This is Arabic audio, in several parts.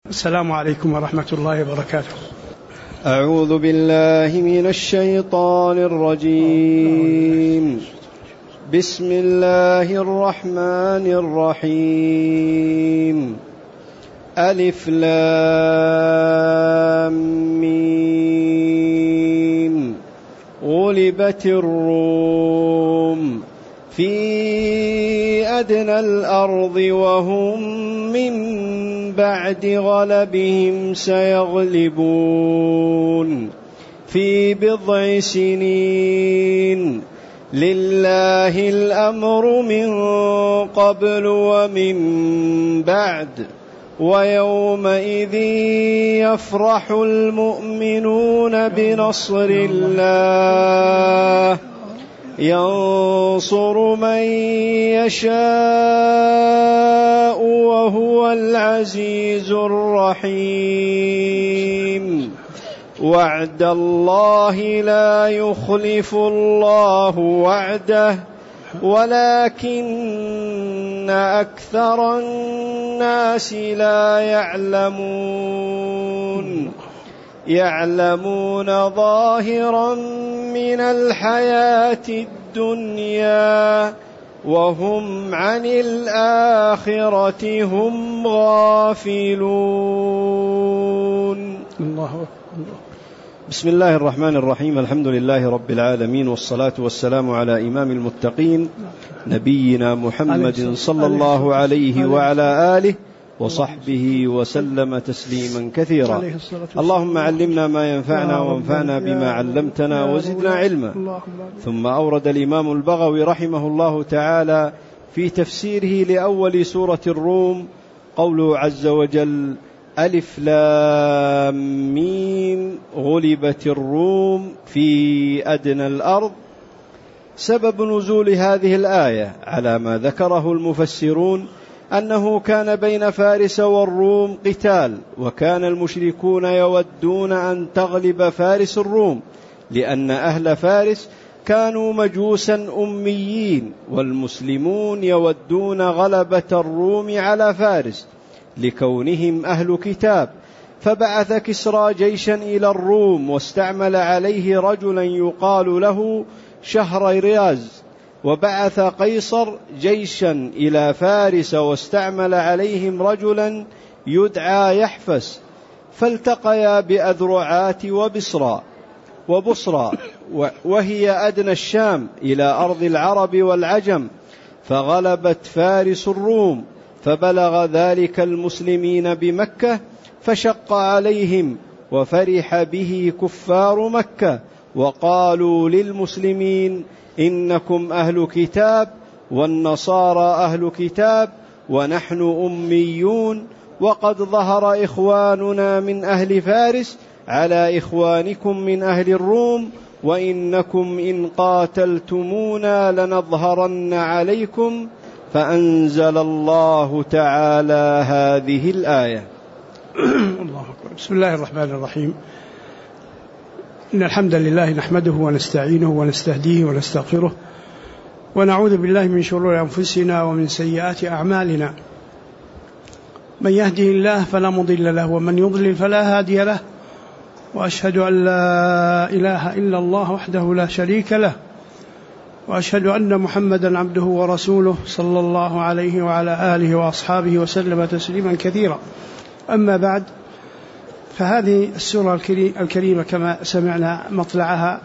السلام عليكم ورحمة الله وبركاته. أعوذ بالله من الشيطان الرجيم. بسم الله الرحمن الرحيم. ألف لام ميم. غلبت الروم في أدنى الأرض وهم من بعد غلبهم سيغلبون في بضع سنين. لله الأمر من قبل ومن بعد ويومئذ يفرح المؤمنون بنصر الله ينصر من يشاء وهو العزيز الرحيم. وعد الله لا يخلف الله وعده ولكن أكثر الناس لا يعلمون ظاهرا من الحياة الدنيا وهم عن الآخرة هم غافلون. الله. بسم الله الرحمن الرحيم. الحمد لله رب العالمين، والصلاة والسلام على إمام المتقين نبينا محمد صلى الله عليه وعلى آله وصحبه وسلم تسليما كثيرا. اللهم علمنا ما ينفعنا وانفعنا بما علمتنا وزدنا علما. ثم أورد الإمام البغوي رحمه الله تعالى في تفسيره لأول سورة الروم قوله عز وجل: ألف لام ميم غلبت الروم في أدنى الأرض. سبب نزول هذه الآية على ما ذكره المفسرون أنه كان بين فارس والروم قتال، وكان المشركون يودون أن تغلب فارس الروم، لأن أهل فارس كانوا مجوسا أميين، والمسلمون يودون غلبة الروم على فارس لكونهم أهل كتاب. فبعث كسرى جيشا إلى الروم واستعمل عليه رجلا يقال له شهرياز، وبعث قيصر جيشا إلى فارس واستعمل عليهم رجلا يدعى يحفس، فالتقيا بأذرعات وبصرى وهي أدنى الشام إلى أرض العرب والعجم، فغلبت فارس الروم، فبلغ ذلك المسلمين بمكة فشق عليهم، وفرح به كفار مكة، وقالوا للمسلمين: إنكم أهل كتاب والنصارى أهل كتاب ونحن أميون، وقد ظهر إخواننا من أهل فارس على إخوانكم من أهل الروم، وإنكم إن قاتلتمونا لنظهرن عليكم. فأنزل الله تعالى هذه الآية. الله أكبر. بسم الله الرحمن الرحيم. إن الحمد لله نحمده ونستعينه ونستهديه ونستغفره، ونعوذ بالله من شرور أنفسنا ومن سيئات أعمالنا. من يهده الله فلا مضل له، ومن يضلل فلا هادي له، وأشهد أن لا إله إلا الله وحده لا شريك له، وأشهد أن محمدا عبده ورسوله صلى الله عليه وعلى آله وأصحابه وسلم تسليما كثيرا. أما بعد، فهذه السورة الكريمة كما سمعنا مطلعها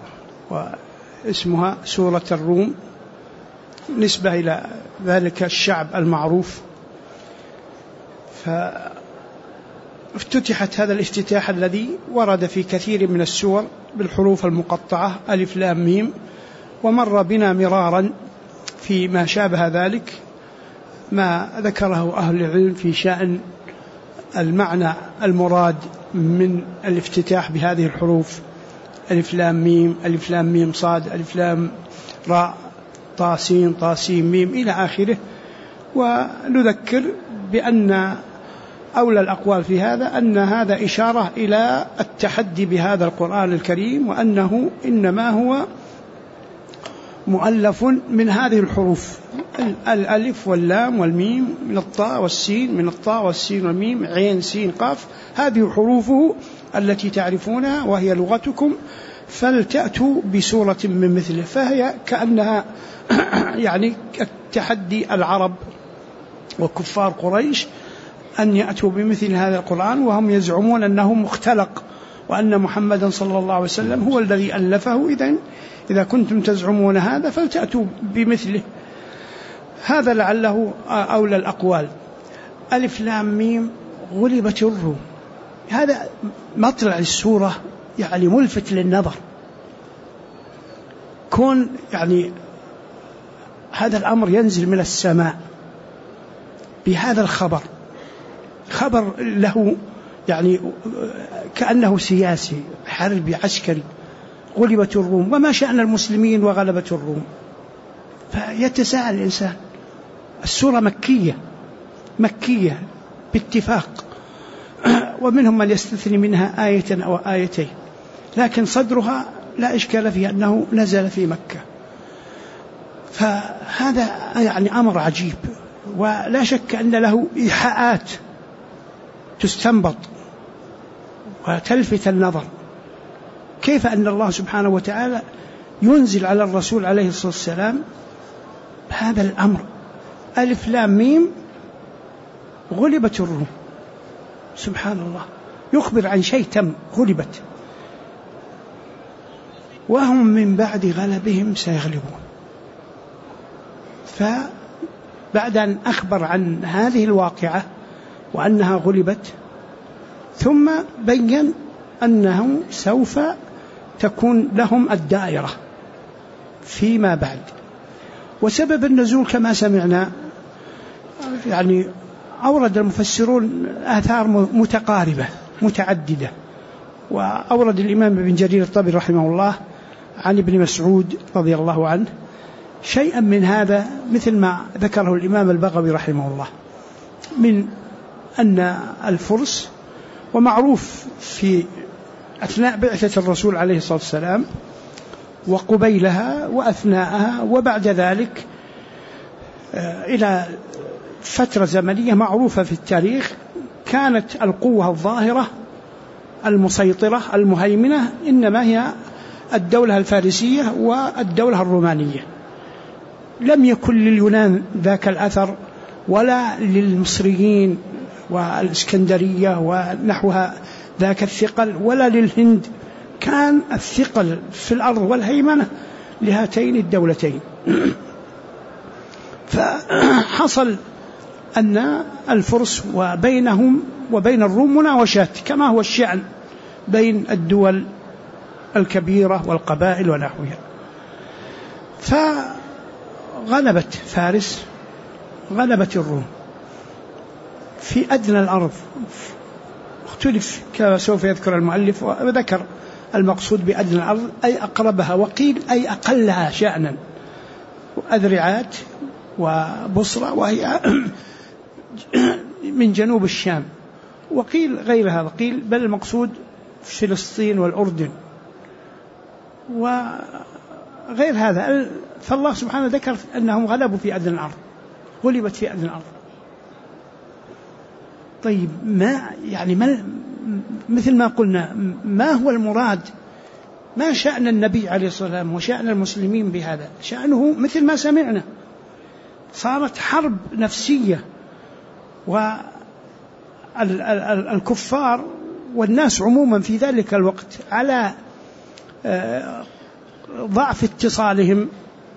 واسمها سورة الروم، نسبة إلى ذلك الشعب المعروف. فافتتحت هذا الافتتاح الذي ورد في كثير من السور بالحروف المقطعة ألف لام ميم، ومر بنا مرارا في ما شابه ذلك ما ذكره أهل العلم في شأن المعنى المراد من الافتتاح بهذه الحروف: ألف لام ميم، ألف لام ميم صاد، ألف لام راء، طاسين طاسين ميم إلى آخره. ونذكر بأن أولى الأقوال في هذا أن هذا إشارة إلى التحدي بهذا القرآن الكريم، وأنه إنما هو مؤلف من هذه الحروف: الألف واللام والميم، من الطاء والسين، من الطاء والسين والميم، عين سين قاف. هذه حروفه التي تعرفونها وهي لغتكم، فلتأتوا بسورة من مثله. فهي كأنها يعني تحدي العرب وكفار قريش أن يأتوا بمثل هذا القرآن، وهم يزعمون أنه مختلق وأن محمدا صلى الله عليه وسلم هو الذي ألفه. إذا كنتم تزعمون هذا فلتأتوا بمثله. هذا لعله أولى الأقوال. ألف لام ميم غلبت الروم، هذا مطلع السورة يعني ملفت للنظر. كون يعني هذا الأمر ينزل من السماء بهذا الخبر، خبر له يعني كأنه سياسي حربي عسكري: غلبت الروم، وما شأن المسلمين وغلبت الروم؟ فيتساءل الإنسان. السورة مكية باتفاق، ومنهم من يستثني منها آية أو آيتين، لكن صدرها لا إشكال فيه أنه نزل في مكة. فهذا يعني أمر عجيب، ولا شك أن له إيحاءات تستنبط وتلفت النظر. كيف أن الله سبحانه وتعالى ينزل على الرسول عليه الصلاة والسلام هذا الأمر: ألف لام ميم غلبت الروم. سبحان الله، يخبر عن شيء تم، غلبت، وهم من بعد غلبهم سيغلبون. فبعد أن أخبر عن هذه الواقعة وأنها غلبت، ثم بين أنه سوف تكون لهم الدائرة فيما بعد. وسبب النزول كما سمعنا يعني أورد المفسرون آثار متقاربة متعددة. وأورد الإمام ابن جرير الطبري رحمه الله عن ابن مسعود رضي الله عنه شيئا من هذا، مثل ما ذكره الإمام البغوي رحمه الله، من أن الفرس، ومعروف في أثناء بعثة الرسول عليه الصلاة والسلام وقبيلها وأثناءها وبعد ذلك إلى فترة زمنية معروفة في التاريخ، كانت القوة الظاهرة المسيطرة المهيمنة إنما هي الدولة الفارسية والدولة الرومانية. لم يكن لليونان ذاك الأثر، ولا للمصريين والإسكندرية ونحوها ذاك الثقل، ولا للهند. كان الثقل في الأرض والهيمنة لهاتين الدولتين. فحصل أن الفرس وبينهم وبين الروم مناوشات، كما هو الشأن بين الدول الكبيرة والقبائل ونحوها. فغلبت فارس، غلبت الروم في أدنى الأرض. اختلف كما سوف يذكر المؤلف، وذكر المقصود بأدنى الأرض أي أقربها، وقيل أي أقلها شأنا، أذرعات وبصرة وهي من جنوب الشام، وقيل غير هذا، قيل بل المقصود فلسطين والأردن وغير هذا. فالله سبحانه ذكر أنهم غلبوا في أدنى الأرض، غلبت في أدنى الأرض. طيب ما مثل ما قلنا، ما هو المراد؟ ما شأن النبي عليه الصلاة والسلام وشأن المسلمين بهذا؟ شأنه مثل ما سمعنا، صارت حرب نفسية، والكفار والناس عموما في ذلك الوقت على ضعف اتصالهم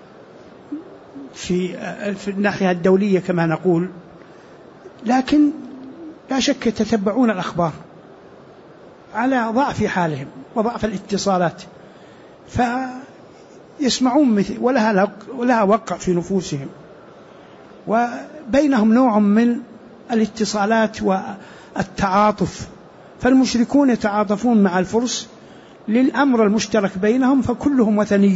في الناحية الدولية كما نقول، لكن لا شك يتتبعون الأخبار على ضعف حالهم وضعف الاتصالات، فيسمعون مثل ولها وقع في نفوسهم، وبينهم نوع من الاتصالات والتعاطف. فالمشركون يتعاطفون مع الفرس للأمر المشترك بينهم، فكلهم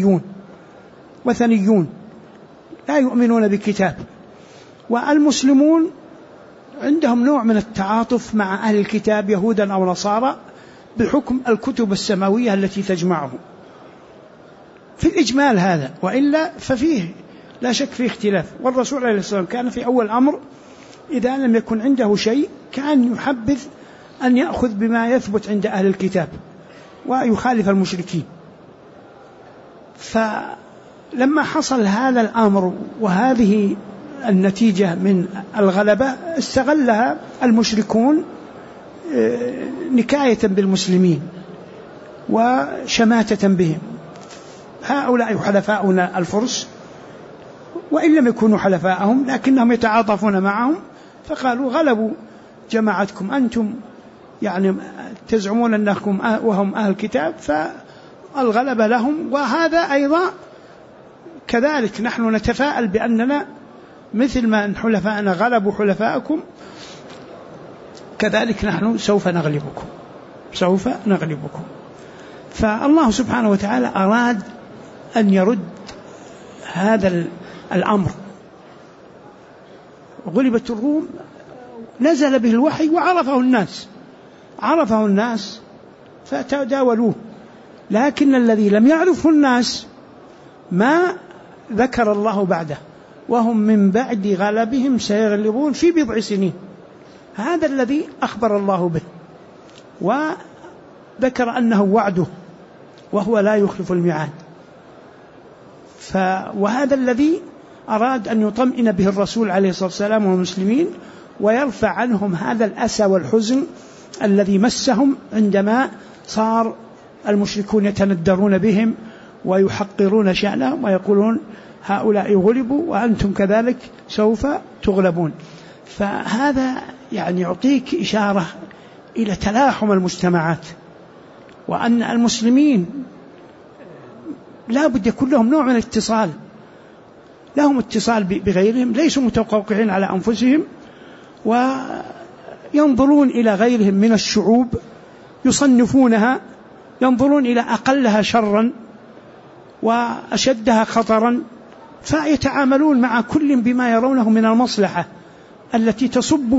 وثنيون لا يؤمنون بكتاب. والمسلمون عندهم نوع من التعاطف مع أهل الكتاب يهودا أو نصارى بحكم الكتب السماوية التي تجمعهم. في الإجمال هذا، وإلا ففيه لا شك فيه اختلاف. والرسول عليه الصلاة والسلام كان في أول الأمر إذا لم يكن عنده شيء كان يحبذ أن يأخذ بما يثبت عند أهل الكتاب ويخالف المشركين. فلما حصل هذا الأمر وهذه النتيجة من الغلبة استغلها المشركون نكاية بالمسلمين وشماتة بهم. هؤلاء حلفاؤنا الفرس، وإن لم يكونوا حلفاءهم لكنهم يتعاطفون معهم، فقالوا غلبوا جماعتكم، أنتم يعني تزعمون أنكم وهم أهل الكتاب، فالغلبة لهم. وهذا أيضا كذلك نحن نتفاءل بأننا مثل ما حلفاءنا غلبوا حلفاءكم كذلك نحن سوف نغلبكم. فالله سبحانه وتعالى أراد أن يرد هذا الأمر. غلبت الروم نزل به الوحي وعرفه الناس فتداولوه، لكن الذي لم يعرفه الناس ما ذكر الله بعده، وهم من بعد غلبهم سيغلبون في بضع سنين. هذا الذي أخبر الله به وذكر أنه وعده وهو لا يخلف الميعاد. وهذا الذي أراد أن يطمئن به الرسول عليه الصلاة والسلام والمسلمين، ويرفع عنهم هذا الأسى والحزن الذي مسهم عندما صار المشركون يتندرون بهم ويحقرون شأنهم ويقولون هؤلاء غلبوا وأنتم كذلك سوف تغلبون. فهذا يعني يعطيك إشارة إلى تلاحم المجتمعات، وأن المسلمين لا بد يكون لهم نوع من الاتصال، لهم اتصال بغيرهم، ليسوا متقوقعين على أنفسهم وينظرون إلى غيرهم من الشعوب يصنفونها، ينظرون إلى أقلها شرا وأشدها خطرا، فيتعاملون مع كل بما يرونه من المصلحة التي تصب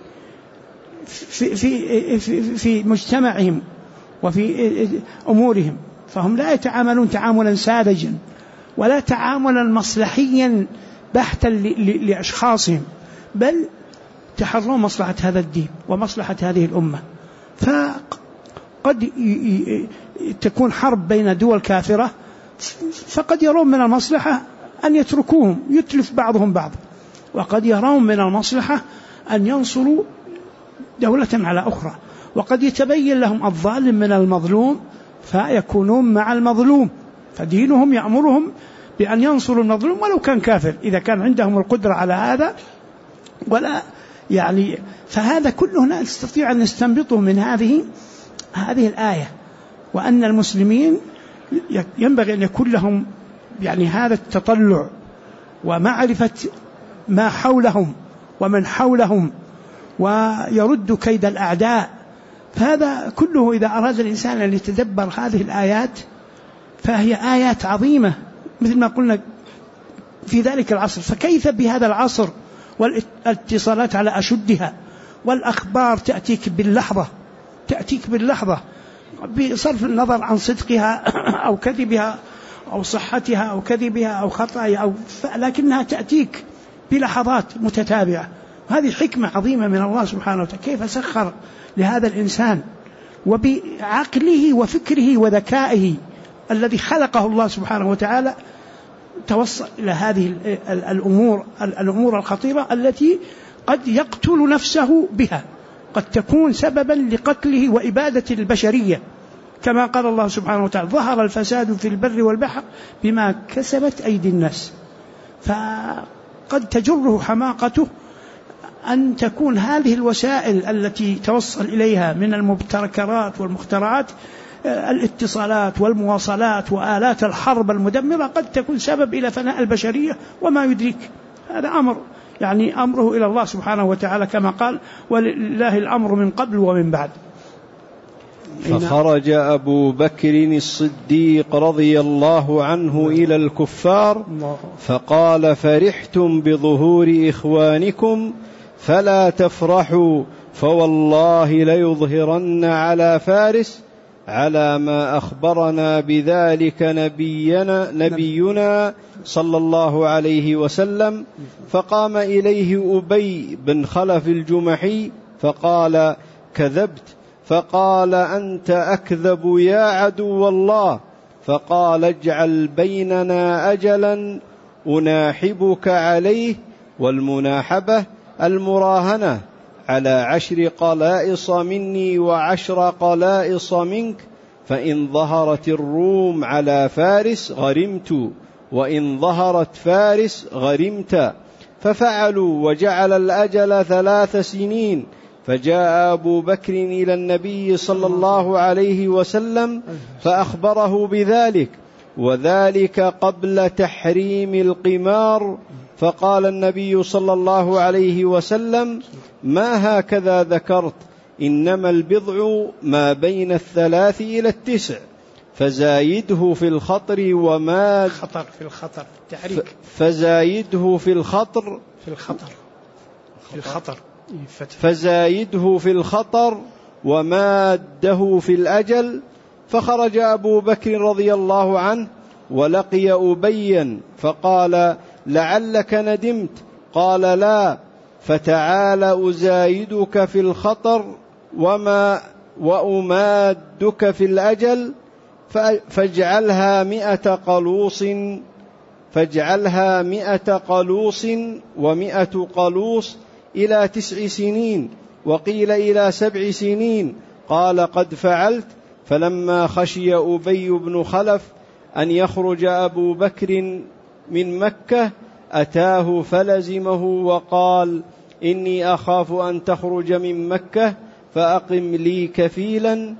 في مجتمعهم وفي أمورهم. فهم لا يتعاملون تعاملا ساذجا ولا تعاملا مصلحيا بحتا لأشخاصهم، بل تحرون مصلحة هذا الدين ومصلحة هذه الأمة. فقد تكون حرب بين دول كافرة، فقد يرون من المصلحة أن يتركوهم يتلف بعضهم بعض، وقد يرون من المصلحة أن ينصروا دولة على أخرى، وقد يتبين لهم الظالم من المظلوم فيكونون مع المظلوم، فدينهم يأمرهم بأن ينصروا المظلوم ولو كان كافر إذا كان عندهم القدرة على هذا. ولا يعني فهذا كله نستطيع أن نستنبطه من هذه الآية، وأن المسلمين ينبغي أن يكون لهم يعني هذا التطلع ومعرفة ما حولهم ومن حولهم، ويرد كيد الأعداء. فهذا كله إذا أراد الإنسان أن يتدبر هذه الآيات فهي آيات عظيمة مثل ما قلنا في ذلك العصر، فكيف بهذا العصر والاتصالات على أشدها، والأخبار تأتيك باللحظة بصرف النظر عن صدقها أو كذبها أو صحتها أو كذبها أو خطأها لكنها تأتيك بلحظات متتابعة. هذه حكمة عظيمة من الله سبحانه وتعالى، كيف سخر لهذا الإنسان وبعقله وفكره وذكائه الذي خلقه الله سبحانه وتعالى توصل إلى هذه الأمور الخطيرة التي قد يقتل نفسه بها، قد تكون سببا لقتله وإبادة البشرية، كما قال الله سبحانه وتعالى ظهر الفساد في البر والبحر بما كسبت أيدي الناس. فقد تجره حماقته أن تكون هذه الوسائل التي توصل إليها من المبتكرات والمخترعات، الاتصالات والمواصلات وآلات الحرب المدمرة، قد تكون سبب إلى فناء البشرية وما يدرك. هذا أمره إلى الله سبحانه وتعالى، كما قال ولله الأمر من قبل ومن بعد. فخرج أبو بكر الصديق رضي الله عنه إلى الكفار فقال فرحتم بظهور إخوانكم فلا تفرحوا فوالله ليظهرن على فارس على ما أخبرنا بذلك نبينا صلى الله عليه وسلم. فقام إليه أبي بن خلف الجمحي فقال: كذبت. فقال: أنت أكذب يا عدو الله. فقال: اجعل بيننا أجلا أناحبك عليه، والمناحبة المراهنة على 10 قلائص مني و10 قلائص منك، فإن ظهرت الروم على فارس غرمت، وإن ظهرت فارس غرمت. ففعلوا، وجعل الأجل 3 سنين. فجاء أبو بكر إلى النبي صلى الله عليه وسلم فأخبره بذلك، وذلك قبل تحريم القمار. فقال النبي صلى الله عليه وسلم: ما هكذا ذكرت، إنما البضع ما بين 3 إلى 9، فزايده في الخطر وما خطر في الخطر تحريك، فزايده في الخطر في الخطر في الخطر فزايده في الخطر وماده في الأجل. فخرج أبو بكر رضي الله عنه ولقي أبيا فقال: لعلك ندمت؟ قال: لا. فتعال أزايدك في الخطر وأمادك في الأجل، فاجعلها 100 قلوص، فاجعلها 100 قلوص و100 قلوص إلى 9 سنين، وقيل إلى 7 سنين. قال: قد فعلت. فلما خشي أبي بن خلف أن يخرج أبو بكر من مكة أتاه فلزمه وقال: إني أخاف أن تخرج من مكة، فأقم لي كفيلا.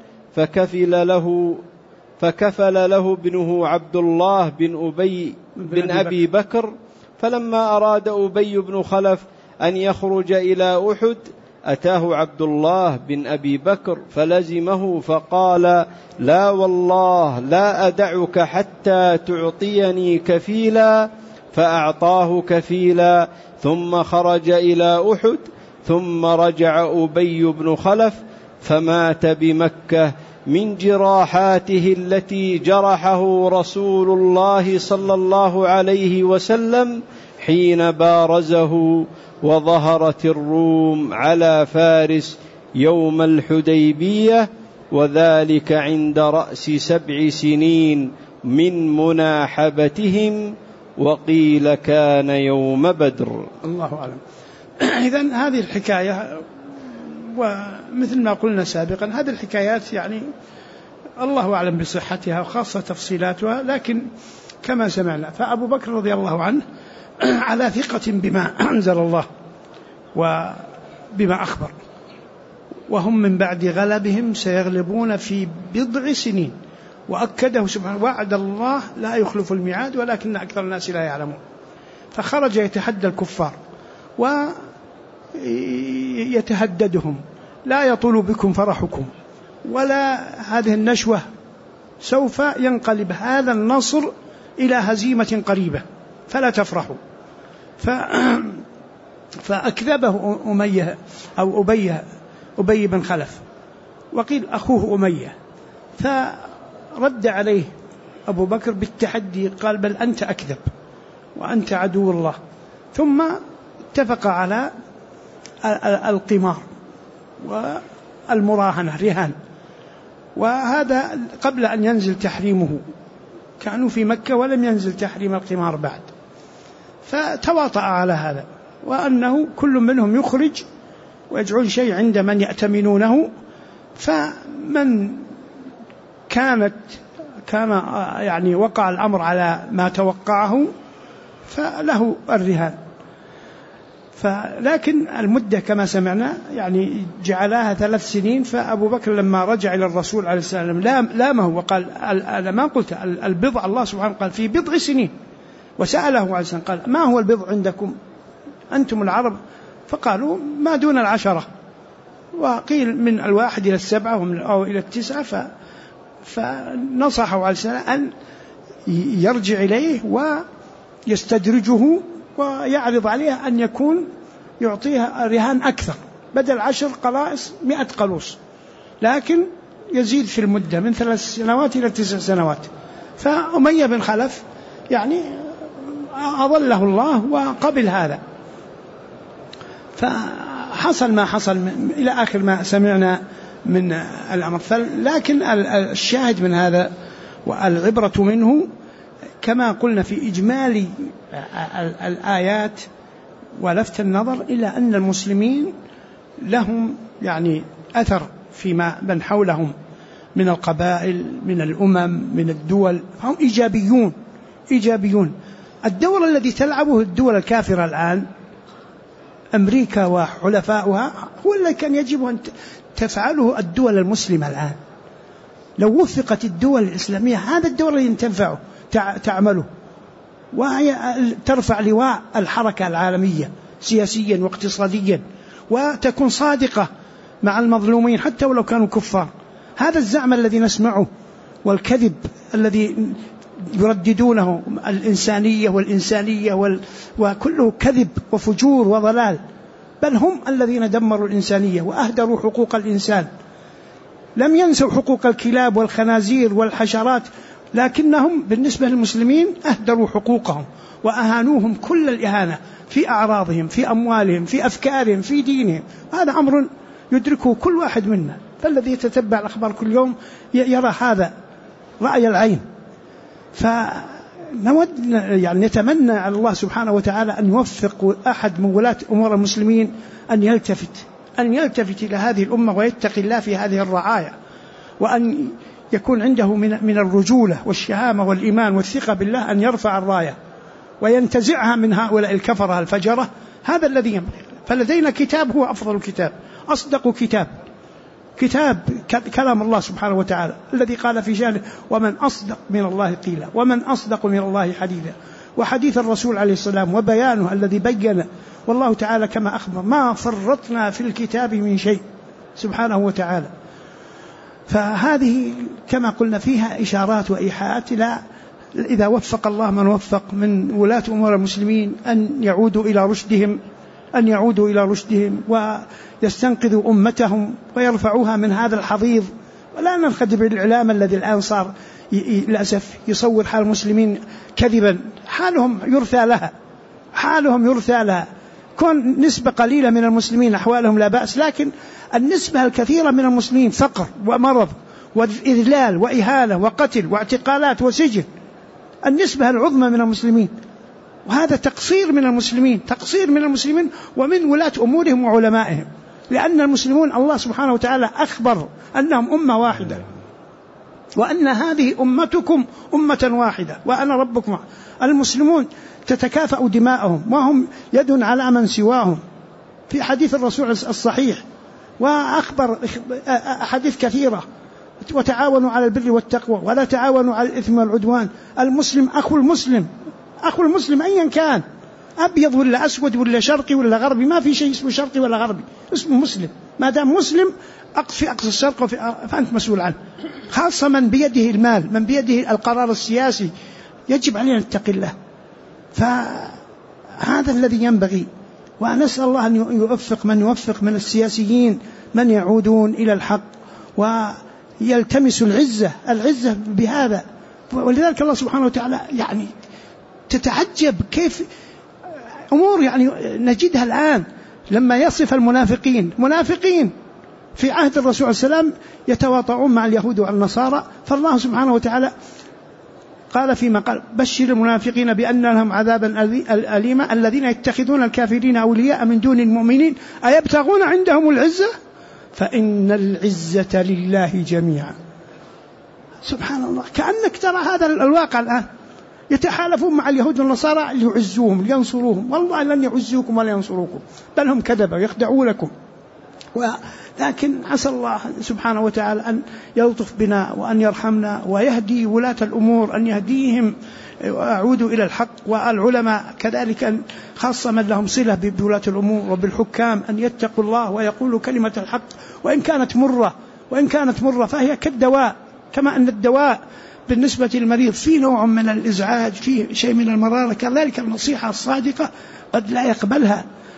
فكفل له ابنه عبد الله بن أبي بكر. فلما أراد أبي بن خلف أن يخرج إلى أحد أتاه عبد الله بن أبي بكر فلزمه فقال: لا والله لا أدعك حتى تعطيني كفيلا. فأعطاه كفيلا، ثم خرج إلى أحد. ثم رجع أبي بن خلف فمات بمكة من جراحاته التي جرحه رسول الله صلى الله عليه وسلم حين بارزه وظهرت الروم على فارس يوم الحديبية، وذلك عند رأس 7 سنين من مناحبتهم، وقيل كان يوم بدر. الله أعلم. إذن هذه الحكاية، ومثل ما قلنا سابقا هذه الحكايات يعني الله أعلم بصحتها وخاصة تفصيلاتها، لكن كما سمعنا فأبو بكر رضي الله عنه على ثقة بما أنزل الله وبما أخبر، وهم من بعد غلبهم سيغلبون في 10 سنين، وأكده سبحانه: وعد الله لا يخلف الميعاد ولكن أكثر الناس لا يعلمون. فخرج يتحدى الكفار ويتهددهم: لا يطول بكم فرحكم ولا هذه النشوة، سوف ينقلب هذا النصر إلى هزيمة قريبة فلا تفرحوا. فأكذبه أمية أو أبي بن خلف، وقيل أخوه أمية، فرد عليه أبو بكر بالتحدي، قال: بل أنت أكذب وأنت عدو الله. ثم اتفق على القمار والمراهنة، رهان، وهذا قبل أن ينزل تحريمه، كانوا في مكة ولم ينزل تحريم القمار بعد. فتواطأ على هذا، وأنه كل منهم يخرج ويجعل شيء عند من يأتمنونه، فمن كان يعني وقع الأمر على ما توقعه فله الرهان. لكن المدة كما سمعنا يعني جعلها 3 سنين. فأبو بكر لما رجع إلى الرسول عليه السلام لامه وقال: أنا ما قلت البضع، الله سبحانه قال في 10 سنين، وسأله عليه السلام قال: ما هو البضع عندكم أنتم العرب؟ فقالوا: ما دون 10، وقيل من 1 إلى 7 أو إلى 9. فنصحه عليه السلام أن يرجع إليه ويستدرجه ويعرض عليه أن يكون يعطيها رهان أكثر، بدل 10 قلائص 100 قلوص، لكن يزيد في المدة من 3 سنوات إلى 9 سنوات. فأمية بن خلف يعني أضله الله وقبل هذا، فحصل ما حصل إلى آخر ما سمعنا من الأمر. لكن الشاهد من هذا والعبرة منه كما قلنا في إجمالي الآيات ولفت النظر إلى أن المسلمين لهم يعني أثر فيما من حولهم من القبائل، من الأمم، من الدول، فهم إيجابيون. الدور الذي تلعبه الدول الكافرة الآن أمريكا وحلفاؤها هو الذي كان يجب أن تفعله الدول المسلمة الآن. لو وفقت الدول الإسلامية هذا الدور الذي تنفعه تعمله، وهي ترفع لواء الحركة العالمية سياسيا واقتصاديا، وتكون صادقة مع المظلومين حتى ولو كانوا كفار. هذا الزعم الذي نسمعه والكذب الذي يرددونه، الإنسانية وكله كذب وفجور وضلال، بل هم الذين دمروا الإنسانية وأهدروا حقوق الإنسان. لم ينسوا حقوق الكلاب والخنازير والحشرات، لكنهم بالنسبة للمسلمين أهدروا حقوقهم وأهانوهم كل الإهانة في أعراضهم، في أموالهم، في أفكارهم، في دينهم. هذا أمر يدركه كل واحد منا، فالذي يتتبع الأخبار كل يوم يرى هذا رأي العين. فنود يعني نتمنى على الله سبحانه وتعالى أن يوفق أحد من ولاة أمور المسلمين أن يلتفت إلى هذه الأمة ويتقي الله في هذه الرعاية، وأن يكون عنده من الرجولة والشهامة والإيمان والثقة بالله أن يرفع الراية وينتزعها من هؤلاء الكفرة الفجرة. هذا الذي ينبغي. فلدينا كتاب هو أفضل كتاب، أصدق كتاب كلام الله سبحانه وتعالى الذي قال في شأنه: ومن أصدق من الله قيلا، ومن أصدق من الله حديثا. وحديث الرسول عليه السلام وبيانه الذي بين، والله تعالى كما أخبر: ما فرطنا في الكتاب من شيء سبحانه وتعالى. فهذه كما قلنا فيها إشارات وإيحاءات إلى إذا وفق الله من وفق من ولاة أمور المسلمين أن يعودوا إلى رشدهم ويستنقذوا أمتهم ويرفعوها من هذا الحضيض. ولا ننخدع بالإعلام الذي الآن صار للأسف يصور حال المسلمين كذبا. حالهم يرثى لها. كون نسبة قليلة من المسلمين أحوالهم لا بأس، لكن النسبة الكثيرة من المسلمين فقر ومرض وإذلال وإهانة وقتل واعتقالات وسجن. النسبة العظمى من المسلمين، وهذا تقصير من المسلمين ومن ولاة أمورهم وعلمائهم. لأن المسلمون الله سبحانه وتعالى أخبر أنهم أمة واحدة، وأن هذه أمتكم أمة واحدة وأنا ربكم. المسلمون تتكافأ دماءهم وهم يد على من سواهم في حديث الرسول الصحيح، وأخبر أحاديث كثيرة: وتعاونوا على البر والتقوى ولا تعاونوا على الإثم والعدوان. المسلم أخو المسلم أيا كان، أبيض ولا أسود ولا شرقي ولا غربي، ما في شيء اسمه شرقي ولا غربي، اسمه مسلم. ما دام مسلم في أقصى الشرق فأنت مسؤول عنه، خاصة من بيده المال، من بيده القرار السياسي، يجب علينا أن نتقي الله. فهذا الذي ينبغي، ونسأل الله أن يوفق من السياسيين من يعودون إلى الحق ويلتمسوا العزة بهذا. ولذلك الله سبحانه وتعالى يعني تتعجب كيف أمور يعني نجدها الآن لما يصف المنافقين في عهد الرسول عليه السلام يتواطؤون مع اليهود والنصارى. فالله سبحانه وتعالى قال فيما قال: بشر المنافقين بأن لهم عذابا أليما الذين يتخذون الكافرين أولياء من دون المؤمنين أيبتغون عندهم العزة فإن العزة لله جميعا. سبحان الله، كأنك ترى هذا الواقع الآن. يتحالفون مع اليهود والنصارى ليعزوهم لينصروهم، والله لن يعزوكم ولا ينصروكم، بل هم كذبوا يخدعونكم. لكن عسى الله سبحانه وتعالى أن يلطف بنا وأن يرحمنا ويهدي ولاة الأمور، أن يهديهم ويعودوا إلى الحق، والعلماء كذلك خاصة من لهم صلة بولاة الأمور وبالحكام أن يتقوا الله ويقولوا كلمة الحق وإن كانت مرة فهي كالدواء. كما أن الدواء بالنسبة للمريض في نوع من الإزعاج، في شيء من المرارة، كذلك النصيحة الصادقة قد لا يقبلها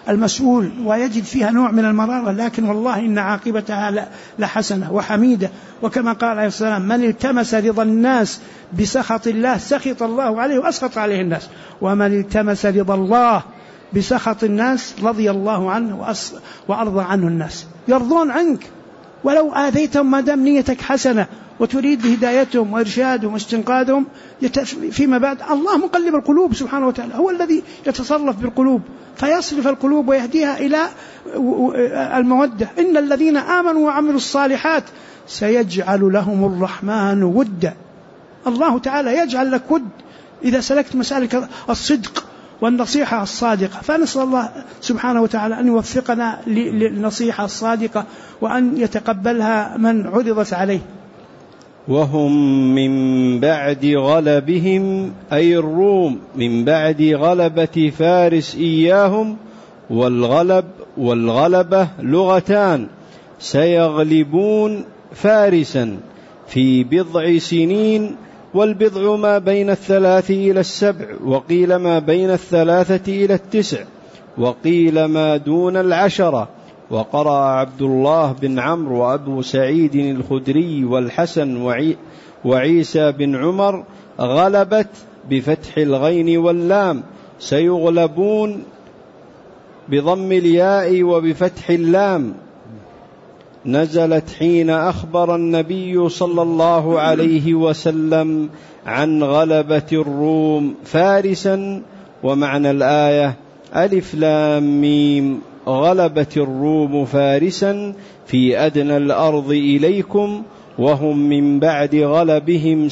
المسؤول ويجد فيها نوع من المرارة، لكن والله إن عاقبتها لحسنة وحميدة. وكما قال عليه السلام: من التمس رضا الناس بسخط الله سخط الله عليه وأسخط عليه الناس، ومن التمس رضا الله بسخط الناس رضي الله عنه وأرضى عنه الناس. يرضون عنك ولو آذيتهم ما دام نيتك حسنة وتريد هدايتهم وإرشادهم واستنقاذهم فيما بعد. الله مقلب القلوب سبحانه وتعالى، هو الذي يتصرف بالقلوب فيصرف القلوب ويهديها إلى المودة. إن الذين آمنوا وعملوا الصالحات سيجعل لهم الرحمن ودا. الله تعالى يجعل لك ود إذا سلكت مسالك الصدق والنصيحة الصادقة. فنسأل الله سبحانه وتعالى أن يوفقنا للنصيحة الصادقة وأن يتقبلها من عرضت عليه. وهم من بعد غلبهم أي الروم من بعد غلبة فارس إياهم، والغلب والغلبة لغتان، سيغلبون فارسا في بضع سنين، والبضع ما بين 3 إلى 7، وقيل ما بين 3 إلى 9، وقيل ما دون 10. وقرأ عبد الله بن عمرو وأبو سعيد الخدري والحسن وعيسى بن عمر غلبت بفتح الغين واللام، سيغلبون بضم الياء وبفتح اللام. نزلت حين أخبر النبي صلى الله عليه وسلم عن غلبة الروم فارسا. ومعنى الآية: ألف لام ميم غلبت الروم فارسا في أدنى الأرض إليكم، وهم من بعد غلبهم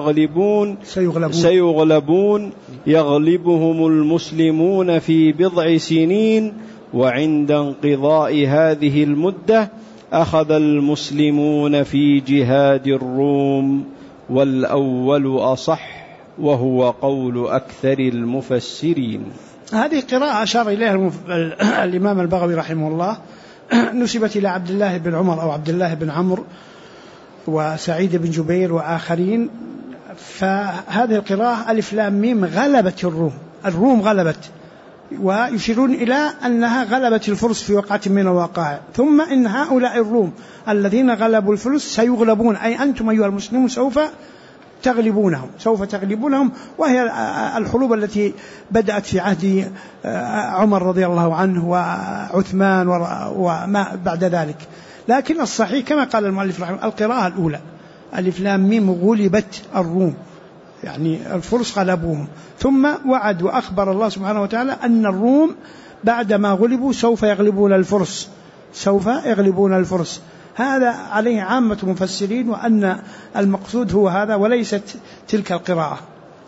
سيغلبون يغلبهم المسلمون في بضع سنين. وعند انقضاء هذه المدة أخذ المسلمون في جهاد الروم، والأول أصح وهو قول أكثر المفسرين. هذه قراءة أشار إليها الإمام البغوي رحمه الله، نسبت إلى عبد الله بن عمر أو عبد الله بن عمرو وسعيد بن جبير وآخرين. فهذه القراءة ألف لام ميم غلبت الروم غلبت، ويشيرون إلى أنها غلبت الفرس في وقعة من الوقائع. ثم إن هؤلاء الروم الذين غلبوا الفرس سيغلبون، أي أنتم أيها المسلمون سوف تغلبونهم. وهي الحروب التي بدأت في عهد عمر رضي الله عنه وعثمان وما بعد ذلك. لكن الصحيح كما قال المؤلف رحمه الله القراءة الأولى ألف لام ميم غلبت الروم، يعني الفرس غلبوهم. ثم وعد وأخبر الله سبحانه وتعالى أن الروم بعدما غلبوا سوف يغلبون الفرس. هذا عليه عامة المفسرين، وأن المقصود هو هذا وليست تلك القراءة.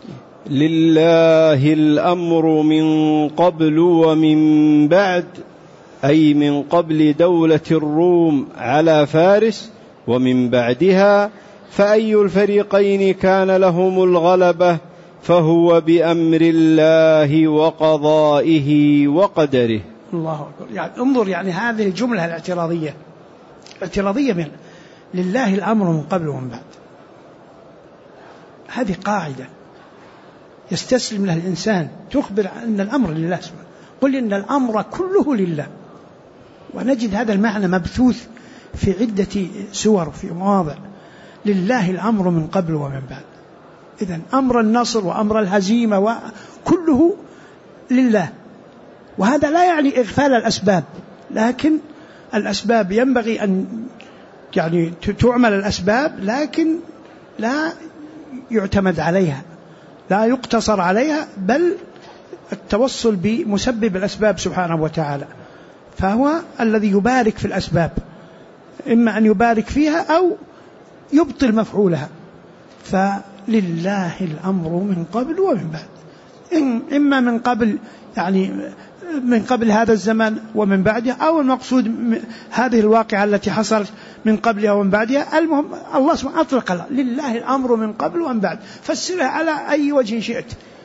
لله الأمر من قبل ومن بعد، أي من قبل دولة الروم على فارس ومن بعدها، فأي الفريقين كان لهم الغلبة فهو بأمر الله وقضائه وقدره. الله أكبر. يعني انظر، يعني هذه الجملة الاعتراضية من لله الأمر من قبل ومن بعد، هذه قاعدة يستسلم لها الإنسان، تخبر أن الأمر لله سبحانه. قل إن الأمر كله لله. ونجد هذا المعنى مبثوث في عدة سور في مواضع. لله الأمر من قبل ومن بعد، إذن أمر النصر وأمر الهزيمة وكله لله. وهذا لا يعني إغفال الأسباب، لكن الأسباب ينبغي أن يعني تعمل الأسباب، لكن لا يعتمد عليها، لا يقتصر عليها، بل التوصل بمسبب الأسباب سبحانه وتعالى. فهو الذي يبارك في الأسباب، إما أن يبارك فيها أو يبطل مفعولها. فلله الأمر من قبل ومن بعد، إما من قبل يعني من قبل هذا الزمان ومن بعده، أو المقصود هذه الواقعة التي حصلت من قبلها ومن بعدها. المهم الله سبحانه أطلق لله الأمر من قبل ومن بعد، فسرها على أي وجه شئت،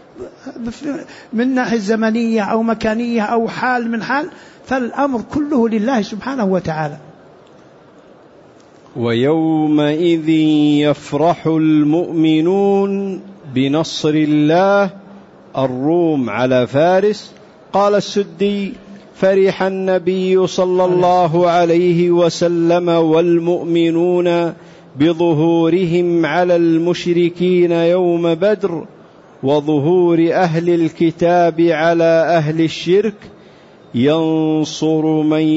من ناحية زمنية أو مكانية أو حال من حال، فالأمر كله لله سبحانه وتعالى. ويومئذ يفرح المؤمنون بنصر الله الروم على فارس. قال السدي: فرح النبي صلى الله عليه وسلم والمؤمنون بظهورهم على المشركين يوم بدر وظهور أهل الكتاب على أهل الشرك ينصر من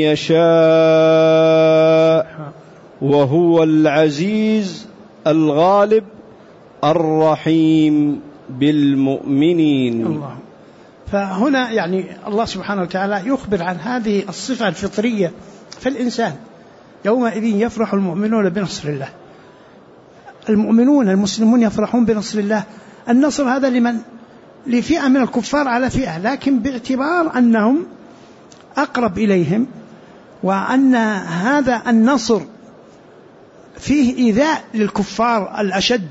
يشاء وهو العزيز الغالب الرحيم بالمؤمنين. الله. فهنا يعني الله سبحانه وتعالى يخبر عن هذه الصفة الفطرية في الإنسان. يومئذ يفرح المؤمنون بنصر الله. المؤمنون المسلمون يفرحون بنصر الله. النصر هذا لمن؟ لفئة من الكفار على فئة، لكن باعتبار أنهم أقرب إليهم، وأن هذا النصر فيه إيذاء للكفار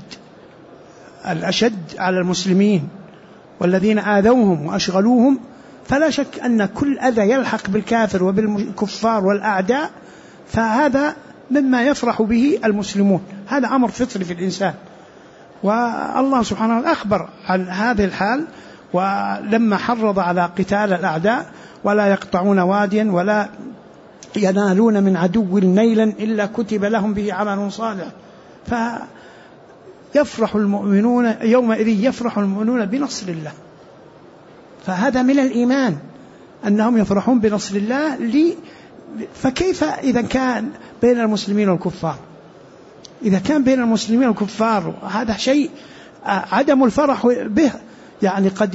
الأشد على المسلمين والذين آذوهم وأشغلوهم، فلا شك أن كل أذى يلحق بالكافر وبالكفار والأعداء فهذا مما يفرح به المسلمون. هذا أمر فطري في الإنسان، والله سبحانه وتعالى أخبر عن هذه الحال ولما حرض على قتال الأعداء: ولا يقطعون واديا ولا ينالون من عدو نيلا إلا كتب لهم به عمل صالح. فيفرح المؤمنون يومئذ يفرح المؤمنون بنصر الله. فهذا من الإيمان أنهم يفرحون بنصر الله. فكيف إذا كان بين المسلمين والكفار؟ إذا كان بين المسلمين والكفار هذا شيء عدم الفرح به يعني قد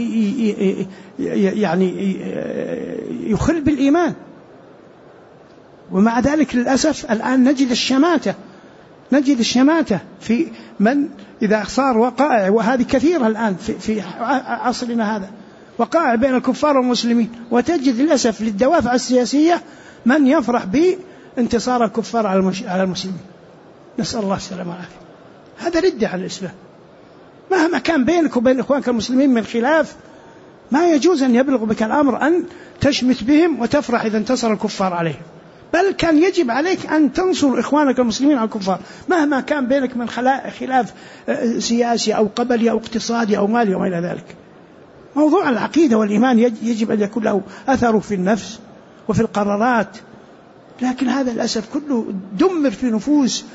يعني يخل بالإيمان. ومع ذلك للأسف الآن نجد الشماتة في من إذا صار وقائع، وهذه كثيرة الآن في عصرنا هذا، وقائع بين الكفار والمسلمين، وتجد للأسف للدوافع السياسية من يفرح بانتصار الكفار على المسلمين. نسأل الله السلامة والعافية. هذا ردة على الإسلام. مهما كان بينك وبين إخوانك المسلمين من خلاف، ما يجوز أن يبلغ بك الأمر أن تشمت بهم وتفرح إذا انتصر الكفار عليهم، بل كان يجب عليك أن تنصر إخوانك المسلمين على الكفار مهما كان بينك من خلاف سياسي أو قبلي أو اقتصادي أو مالي وما إلى ذلك. موضوع العقيدة والإيمان يجب أن يكون له أثره في النفس وفي القرارات، لكن هذا للأسف كله دمر في نفوس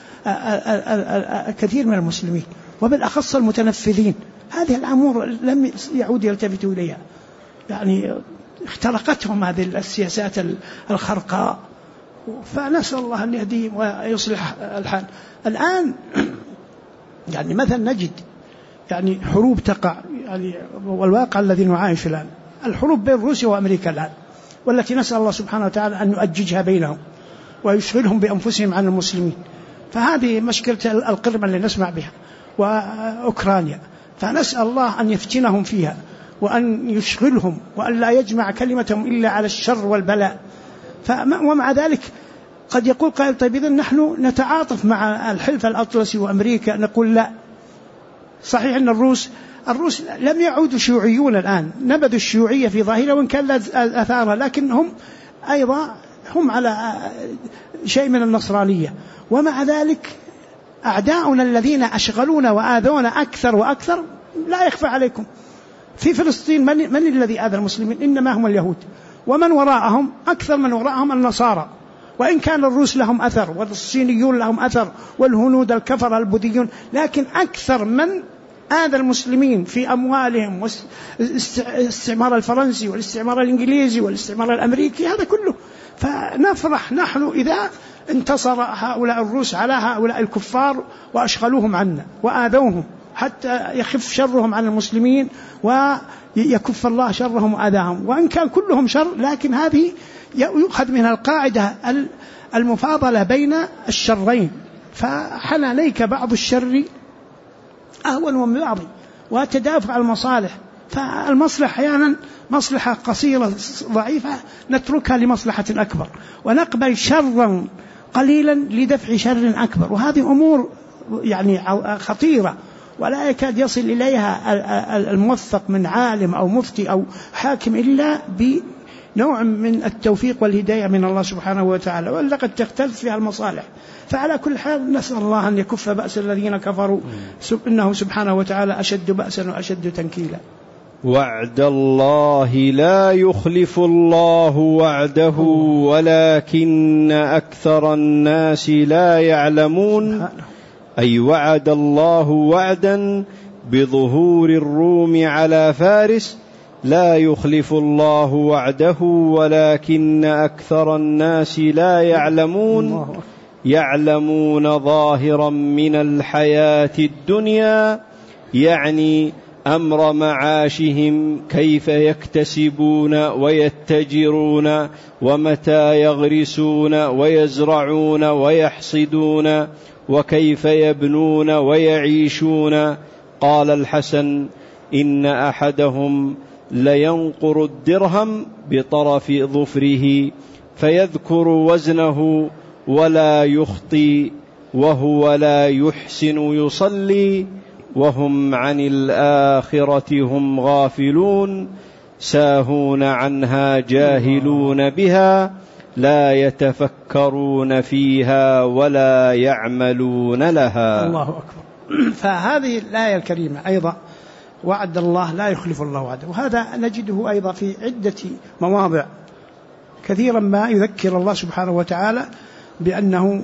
كثير من المسلمين، وبالأخص المتنفذين. هذه الأمور لم يعود يلتفتوا إليها، يعني اخترقتهم هذه السياسات الخرقاء، فنسأل الله أن يهديهم ويصلح الحال. الآن يعني مثلا نجد يعني حروب تقع، يعني والواقع الذي نعايش الآن الحروب بين روسيا وأمريكا الآن، والتي نسأل الله سبحانه وتعالى أن يؤججها بينهم ويشغلهم بأنفسهم عن المسلمين. فهذه مشكلة القرم اللي نسمع بها، وأوكرانيا، فنسأل الله أن يفتنهم فيها وأن يشغلهم وأن لا يجمع كلمتهم إلا على الشر والبلاء. ومع ذلك قد يقول قائل: طيب إذن نحن نتعاطف مع الحلف الأطلسي وأمريكا. نقول لا، صحيح أن الروس لم يعودوا شيوعيون الآن، نبذوا الشيوعية في ظاهرة وإن كان أثارها، لكن هم أيضا على شيء من النصرانية. ومع ذلك أعداؤنا الذين أشغلونا وآذونا أكثر وأكثر لا يخفى عليكم. في فلسطين من الذي آذى المسلمين؟ إنما هم اليهود، ومن وراءهم أكثر من وراءهم النصارى. وإن كان الروس لهم أثر والصينيون لهم أثر والهنود الكفر البوذيون، لكن أكثر من آذى المسلمين في أموالهم والاستعمار الفرنسي والاستعمار الإنجليزي والاستعمار الأمريكي هذا كله. فنفرح نحن إذا انتصر هؤلاء الروس على هؤلاء الكفار وأشغلوهم عنا وآذوهم حتى يخف شرهم عن المسلمين ويكف الله شرهم وآذاهم. وإن كان كلهم شر، لكن هذه يؤخذ منها القاعدة المفاضلة بين الشرين، فحنانيك بعض الشر أهون من بعض، وتدافع المصالح. فالمصلحة أحيانا مصلحة قصيرة ضعيفة نتركها لمصلحة أكبر، ونقبل شرا قليلا لدفع شر أكبر. وهذه أمور يعني خطيرة ولا يكاد يصل إليها الموفق من عالم أو مفتي أو حاكم إلا بنوع من التوفيق والهداية من الله سبحانه وتعالى، وإلا قد تختلف فيها المصالح. فعلى كل حال نسأل الله أن يكف بأس الذين كفروا، إنه سبحانه وتعالى أشد بأسا وأشد تنكيلا. وعد الله لا يخلف الله وعده ولكن أكثر الناس لا يعلمون. أي وعد الله وعدا بظهور الروم على فارس لا يخلف الله وعده ولكن أكثر الناس لا يعلمون. يعلمون ظاهرا من الحياة الدنيا، يعني أمر معاشهم، كيف يكتسبون ويتجرون ومتى يغرسون ويزرعون ويحصدون وكيف يبنون ويعيشون. قال الحسن: إن أحدهم لينقر الدرهم بطرف ظفره فيذكر وزنه ولا يخطي وهو لا يحسن يصلي وهم عن الآخرة هم غافلون ساهون عنها جاهلون بها لا يتفكرون فيها ولا يعملون لها. الله أكبر. فهذه الآية الكريمة أيضا وعد الله لا يخلف الله وعده، وهذا نجده أيضا في عدة مواضع كثيرا ما يذكر الله سبحانه وتعالى بأنه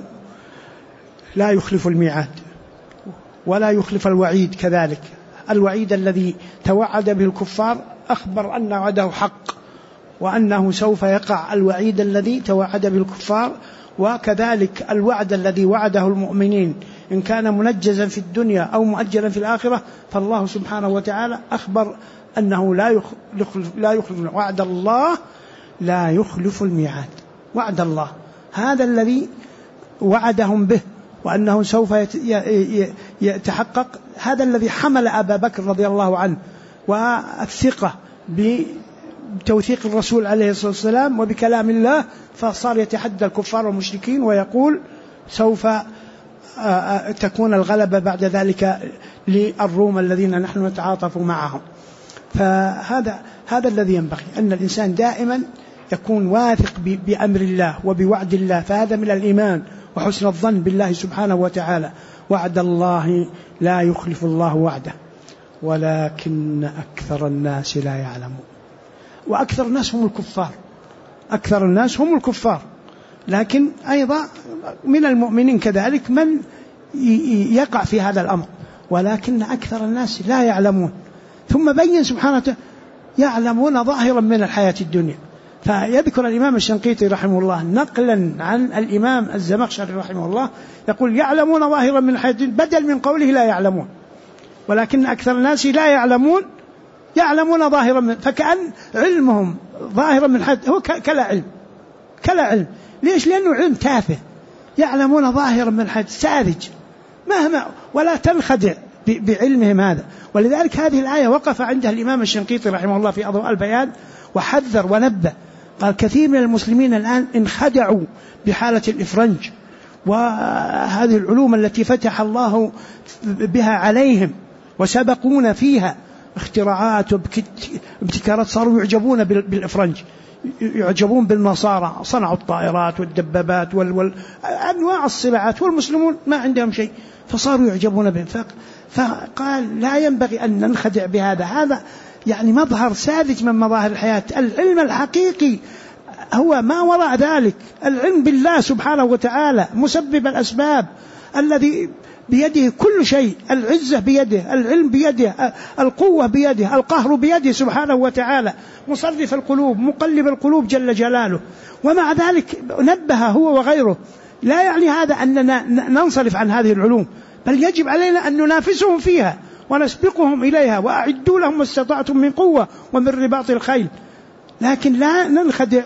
لا يخلف الميعاد ولا يخلف الوعيد. كذلك الوعيد الذي توعد به الكفار أخبر أن وعده حق وأنه سوف يقع الوعيد الذي توعد به الكفار، وكذلك الوعد الذي وعده المؤمنين إن كان منجزا في الدنيا أو مؤجلا في الآخرة، فالله سبحانه وتعالى أخبر أنه لا يخلف وعد الله لا يخلف الميعاد. وعد الله هذا الذي وعدهم به وأنه سوف يتحقق، هذا الذي حمل أبا بكر رضي الله عنه والثقة بتوثيق الرسول عليه الصلاة والسلام وبكلام الله، فصار يتحدى الكفار والمشركين ويقول سوف تكون الغلبة بعد ذلك للروم الذين نحن نتعاطف معهم. فهذا الذي ينبغي أن الإنسان دائما يكون واثق بأمر الله وبوعد الله، فهذا من الإيمان وحسن الظن بالله سبحانه وتعالى. وعد الله لا يخلف الله وعده ولكن أكثر الناس لا يعلمون. وأكثر الناس هم الكفار، أكثر الناس هم الكفار، لكن أيضا من المؤمنين كذلك من يقع في هذا الأمر، ولكن أكثر الناس لا يعلمون. ثم بين سبحانه وتعالى يعلمون ظاهرا من الحياة الدنيا. فيذكر الإمام الشنقيطي رحمه الله نقلا عن الإمام الزمخشري رحمه الله يقول يعلمون ظاهرا من الحياة الدنيا بدل من قوله لا يعلمون، ولكن أكثر الناس لا يعلمون يعلمون ظاهرا من، فكأن علمهم ظاهرا من الحياة هو كلا علم. ليش؟ لأنه علم تافه. يعلمون ظاهرا من الحياة ساذج مهما، ولا تنخدع بعلمهم هذا. ولذلك هذه الآية وقف عندها الإمام الشنقيطي رحمه الله في أضواء البيان وحذر ونبه، قال كثير من المسلمين الآن انخدعوا بحالة الإفرنج وهذه العلوم التي فتح الله بها عليهم وسبقونا فيها اختراعات وابتكارات، صاروا يعجبون بالإفرنج، يعجبون بالنصارى، صنعوا الطائرات والدبابات أنواع الصناعات، والمسلمون ما عندهم شيء فصاروا يعجبون بهم. فقال لا ينبغي أن ننخدع بهذا، هذا يعني مظهر ساذج من مظاهر الحياة. العلم الحقيقي هو ما وراء ذلك، العلم بالله سبحانه وتعالى مسبب الأسباب الذي بيده كل شيء، العزة بيده، العلم بيده، القوة بيده، القهر بيده سبحانه وتعالى، مصرف القلوب مقلب القلوب جل جلاله. ومع ذلك نبه هو وغيره، لا يعني هذا أننا ننصرف عن هذه العلوم، بل يجب علينا أن ننافسهم فيها ونسبقهم إليها، وأعدوا لهم ما استطعتم من قوة ومن رباط الخيل، لكن لا ننخدع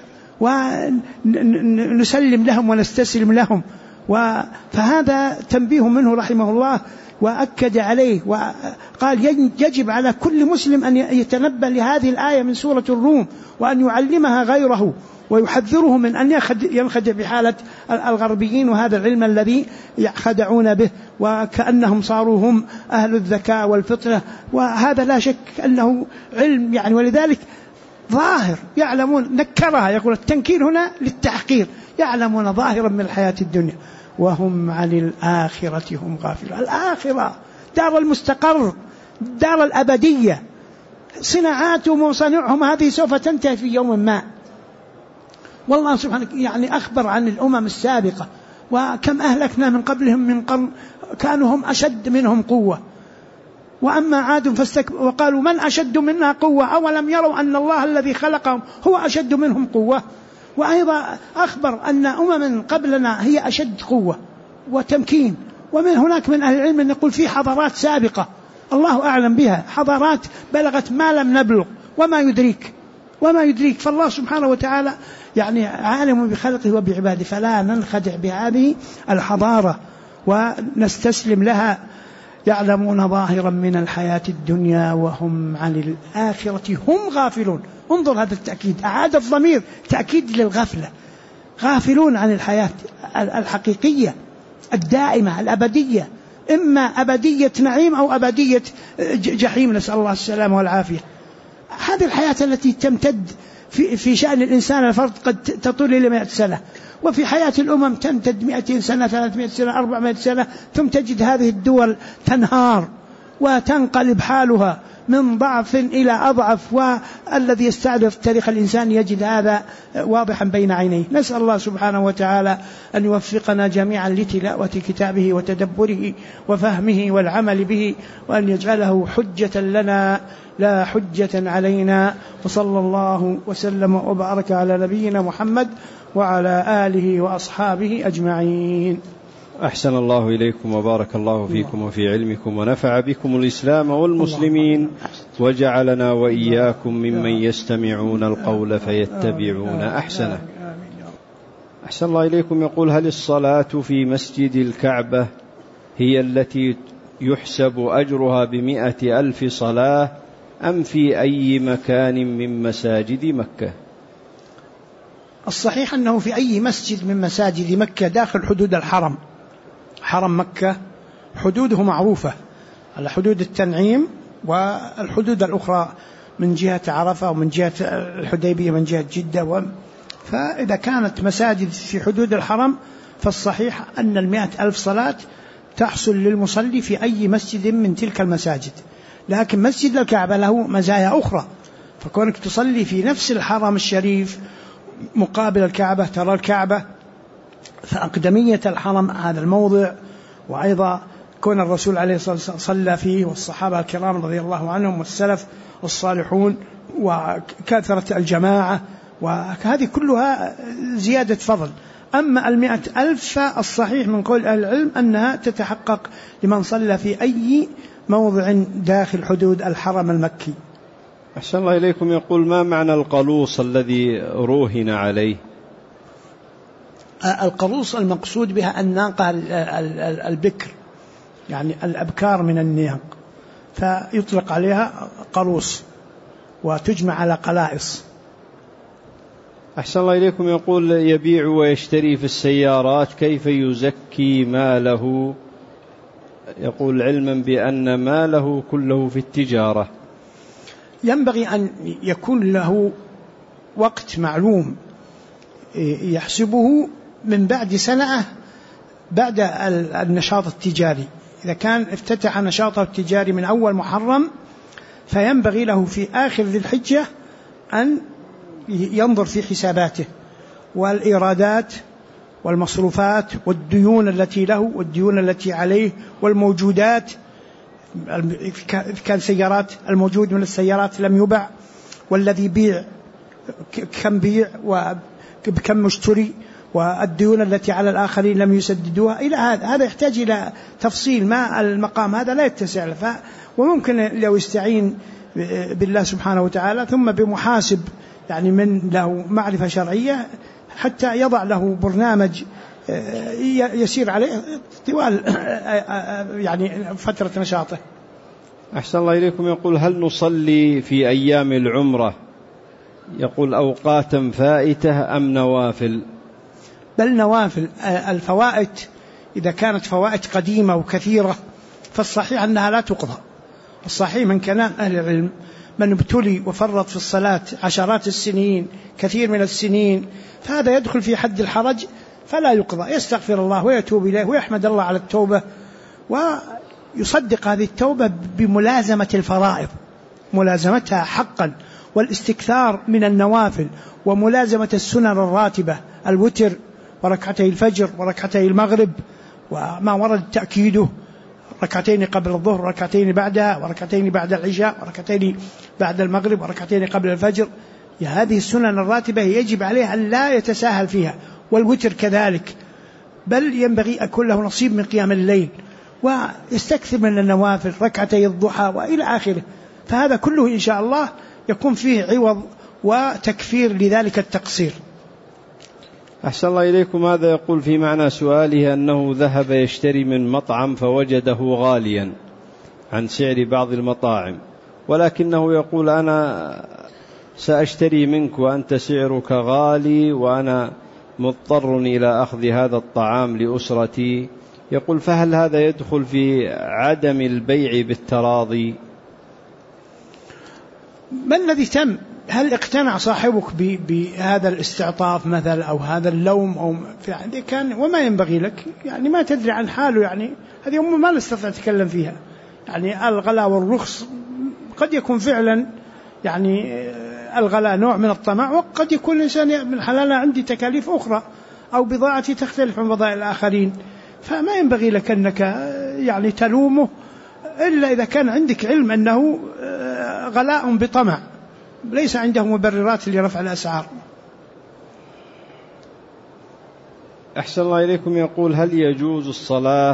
ونسلم لهم ونستسلم لهم. فهذا تنبيه منه رحمه الله وأكد عليه وقال يجب على كل مسلم أن يتنبه لهذه الآية من سورة الروم وأن يعلمها غيره ويحذره من أن ينخدع بحالة الغربيين وهذا العلم الذي يخدعون به وكأنهم صاروا هم أهل الذكاء والفطنة، وهذا لا شك أنه علم يعني. ولذلك ظاهر يعلمون، نكرها، يقول التنكير هنا للتحقير، يعلمون ظاهرا من الحياة الدنيا وهم عن الآخرة هم غافلون. الآخرة دار المستقر، دار الأبدية، صناعاتهم وصنعهم هذه سوف تنتهي في يوم ما. والله سبحانه يعني أخبر عن الأمم السابقة وكم أهلكنا من قبلهم من قرن كانوا هم أشد منهم قوة. وأما عاد وقالوا من أشد منا قوة أولم يروا أن الله الذي خلقهم هو أشد منهم قوة. وأيضا أخبر أن أمم قبلنا هي أشد قوة وتمكين. ومن هناك من أهل العلم يقول في حضارات سابقة الله أعلم بها، حضارات بلغت ما لم نبلغ وما يدريك. فالله سبحانه وتعالى يعني عالم بخلقه وبعباده، فلا ننخدع بهذه الحضارة ونستسلم لها. يعلمون ظاهرا من الحياة الدنيا وهم عن الآخرة هم غافلون. انظر هذا التأكيد، أعاد الضمير تأكيد للغفلة. غافلون عن الحياة الحقيقية الدائمة الأبدية، إما أبدية نعيم أو أبدية جحيم، نسأل الله السلامة والعافية. هذه الحياة التي تمتد في شأن الإنسان الفرد قد تطول إلى 100 سنة، وفي حياة الأمم تمتد 200 سنة 300 سنة 400 سنة، ثم تجد هذه الدول تنهار وتنقلب حالها من ضعف إلى أضعف. والذي يستعرض تاريخ الإنسان يجد هذا واضحا بين عينيه. نسأل الله سبحانه وتعالى أن يوفقنا جميعا لتلاوة كتابه وتدبره وفهمه والعمل به، وأن يجعله حجة لنا لا حجة علينا. وصلى الله وسلم وبارك على نبينا محمد وعلى آله وأصحابه أجمعين. أحسن الله إليكم وبارك الله فيكم وفي علمكم ونفع بكم الإسلام والمسلمين، وجعلنا وإياكم ممن يستمعون القول فيتبعون أحسنه. أحسن الله إليكم. يقول: هل الصلاة في مسجد الكعبة هي التي يحسب أجرها ب100,000 صلاة أم في أي مكان من مساجد مكة؟ الصحيح أنه في أي مسجد من مساجد مكة داخل حدود الحرم. حرم مكة حدوده معروفة على حدود التنعيم والحدود الأخرى من جهة عرفة ومن جهة الحديبية من جهة جدة. فإذا كانت مساجد في حدود الحرم فالصحيح أن 100,000 صلاة تحصل للمصلي في أي مسجد من تلك المساجد. لكن مسجد الكعبة له مزايا أخرى، فكونك تصلي في نفس الحرم الشريف مقابل الكعبة ترى الكعبة، فأقدمية الحرم هذا الموضع، وأيضا كون الرسول عليه الصلاة والسلام صلى فيه والصحابة الكرام رضي الله عنهم والسلف الصالحون وكثرة الجماعة، وهذه كلها زيادة فضل. أما 100,000 فالصحيح من قول أهل العلم أنها تتحقق لمن صلى في أي موضع داخل حدود الحرم المكي. أحسن الله إليكم. يقول: ما معنى القلوص الذي روهن عليه؟ القلوص المقصود بها الناقة البكر، يعني الأبكار من النياق، فيطلق عليها قلوص وتجمع على قلائص. أحسن الله إليكم. يقول: يبيع ويشتري في السيارات، كيف يزكي ماله؟ يقول: علما بأن ماله كله في التجارة. ينبغي أن يكون له وقت معلوم يحسبه من بعد سنة بعد النشاط التجاري. إذا كان افتتح نشاطه التجاري من أول محرم فينبغي له في آخر ذي الحجة أن ينظر في حساباته والإيرادات والمصروفات والديون التي له والديون التي عليه والموجودات. كان سيارات، الموجود من السيارات لم يبع، والذي بيع كم بيع وكم مشتري، والديون التي على الآخرين لم يسددوها. إلى هذا يحتاج إلى تفصيل، ما المقام هذا لا يتسع له. وممكن لو يستعين بالله سبحانه وتعالى ثم بمحاسب يعني من له معرفة شرعية حتى يضع له برنامج يسير عليه طوال يعني فترة نشاطه. أحسن الله إليكم. يقول: هل نصلي في أيام العمرة يقول أوقاتا فائتة أم نوافل؟ بل نوافل. الفوائت إذا كانت فوائت قديمة وكثيرة فالصحيح أنها لا تقضى. الصحيح من كلام أهل العلم من ابتلي وفرط في الصلاة عشرات السنين كثير من السنين فهذا يدخل في حد الحرج فلا يقضى، يستغفر الله ويتوب إليه ويحمد الله على التوبة ويصدق هذه التوبة بملازمة الفرائض. ملازمتها حقا، والاستكثار من النوافل وملازمة السنن الراتبة، الوتر وركعتي الفجر وركعتي المغرب وما ورد تأكيده، ركعتين قبل الظهر وركعتين بعدها وركعتين بعد العشاء وركعتين بعد المغرب وركعتين قبل الفجر. هذه السنن الراتبة يجب عليها أن لا يتساهل فيها، والوتر كذلك، بل ينبغي أن يكون له نصيب من قيام الليل، ويستكثر من النوافل ركعتي الضحى وإلى آخره. فهذا كله إن شاء الله يكون فيه عوض وتكفير لذلك التقصير. أحسن الله إليكم. هذا يقول في معنى سؤاله أنه ذهب يشتري من مطعم فوجده غاليا عن سعر بعض المطاعم، ولكنه يقول أنا سأشتري منك وأنت سعرك غالي وأنا مضطر إلى أخذ هذا الطعام لأسرتي. يقول فهل هذا يدخل في عدم البيع بالتراضي؟ ما الذي تم؟ هل اقتنع صاحبك بهذا الاستعطاف مثلا أو هذا اللوم أو كان وما ينبغي لك، يعني ما تدري عن حاله، يعني هذه أمور ما نستطيع نتكلم فيها. يعني الغلاء والرخص قد يكون فعلا يعني الغلاء نوع من الطمع، وقد يكون الإنسان من حلالنا عندي تكاليف أخرى أو بضاعتي تختلف عن بضائع الآخرين، فما ينبغي لك أنك يعني تلومه إلا إذا كان عندك علم أنه غلاء بطمع ليس عنده مبررات لرفع الأسعار. أحسن الله إليكم. يقول هل يجوز الصلاة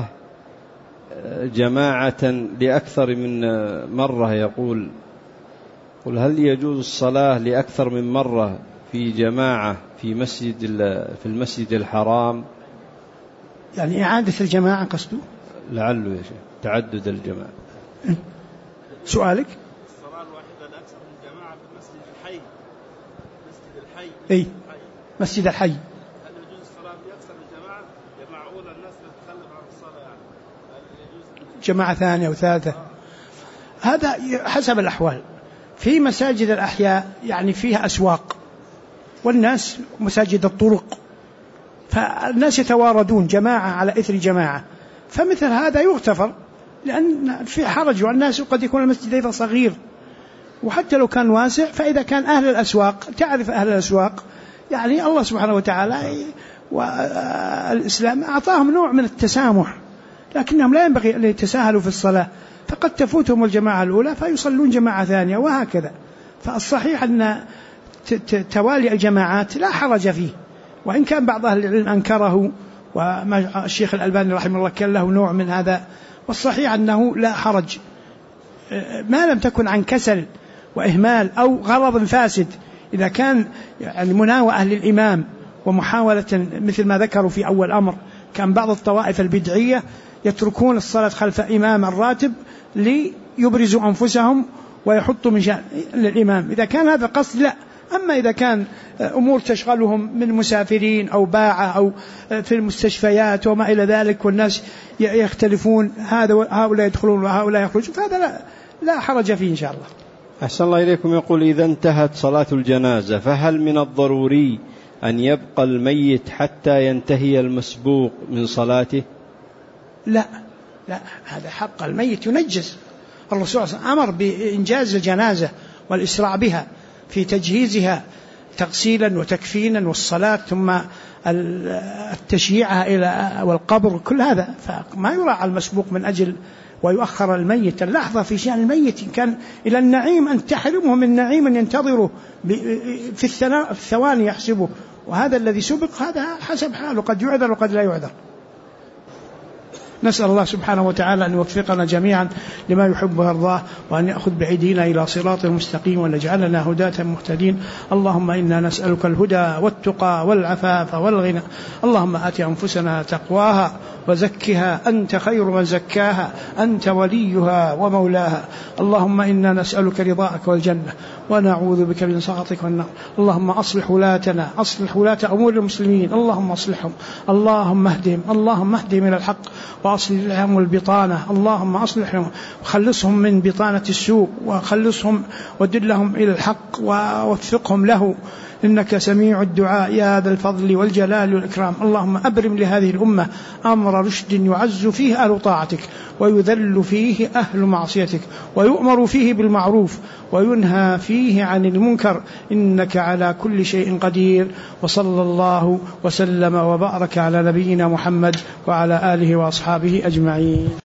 جماعة لأكثر من مرة؟ يقول هل يجوز الصلاة لأكثر من مرة في جماعة في المسجد الحرام؟ يعني إعادة الجماعة قصده؟ لعله يا شيخ تعدد الجماعة. سؤالك؟ الصلاة الواحدة لأكثر من جماعة في مسجد الحي. أي مسجد الحي. هل يجوز الصلاة لأكثر من جماعة أولى الناس تتخلف عن الصلاة، يعني هل يجوز جماعة ثانية أو ثالثة؟ هذا حسب الأحوال. في مساجد الأحياء يعني فيها أسواق والناس مساجد الطرق، فالناس يتواردون جماعة على إثر جماعة، فمثل هذا يغتفر لأن في حرج، والناس قد يكون المسجد أيضا صغير، وحتى لو كان واسع فإذا كان أهل الأسواق تعرف أهل الأسواق يعني الله سبحانه وتعالى والإسلام أعطاهم نوع من التسامح، لكنهم لا ينبغي أن يتساهلوا في الصلاة، فقد تفوتهم الجماعة الأولى فيصلون جماعة ثانية وهكذا. فالصحيح أن توالي الجماعات لا حرج فيه، وإن كان بعض أهل العلم أنكره، والشيخ الألباني رحمه الله كان له نوع من هذا، والصحيح أنه لا حرج ما لم تكن عن كسل وإهمال أو غرض فاسد. إذا كان يعني مناوئة للإمام ومحاولة مثل ما ذكروا في أول أمر، كان بعض الطوائف البدعية يتركون الصلاة خلف إمام الراتب ليبرزوا أنفسهم ويحطوا من شأن الإمام، إذا كان هذا قصد لا. أما إذا كان أمور تشغلهم من مسافرين أو باعة أو في المستشفيات وما إلى ذلك، والناس يختلفون هؤلاء يدخلون وهؤلاء يخرجون، فهذا لا حرج فيه إن شاء الله. أحسن الله إليكم. يقول إذا انتهت صلاة الجنازة فهل من الضروري أن يبقى الميت حتى ينتهي المسبوق من صلاته؟ لا، هذا حق الميت ينجز. الرسول صلى الله عليه وسلم أمر بإنجاز الجنازة والإسراع بها في تجهيزها تغسيلا وتكفينا والصلاة ثم التشييعها إلى والقبر، كل هذا، فما يراعى المسبوق من أجل ويؤخر الميت اللحظة في شأن الميت. إن كان إلى النعيم أن تحرمه من نعيم ينتظره في الثواني يحسبه، وهذا الذي سبق هذا حسب حاله، قد يعذر وقد لا يعذر. نسأل الله سبحانه وتعالى أن يوفقنا جميعا لما يحب ويرضاه، وأن يأخذ بأيدينا إلى صراط المستقيم، وأن يجعلنا هداة مهتدين. اللهم إنا نسألك الهدى والتقى والعفاف والغنى. اللهم آت أنفسنا تقواها وزكها أنت خير من زكاها، أنت وليها ومولاها. اللهم إنا نسألك رضاك والجنة ونعوذ بك من سخطك والنار. اللهم أصلح ولاتنا، أصلح ولاة أمور المسلمين، اللهم أصلحهم، اللهم اهدهم إلى الحق، وأصلح لهم البطانة، اللهم أصلحهم وخلصهم من بطانة السوء، وخلصهم ودلهم إلى الحق ووفقهم له إنك سميع الدعاء يا ذا الفضل والجلال والإكرام. اللهم أبرم لهذه الأمة أمر رشد يعز فيه أهل طاعتك ويذل فيه أهل معصيتك ويؤمر فيه بالمعروف وينهى فيه عن المنكر، إنك على كل شيء قدير. وصلى الله وسلم وبارك على نبينا محمد وعلى آله وأصحابه أجمعين.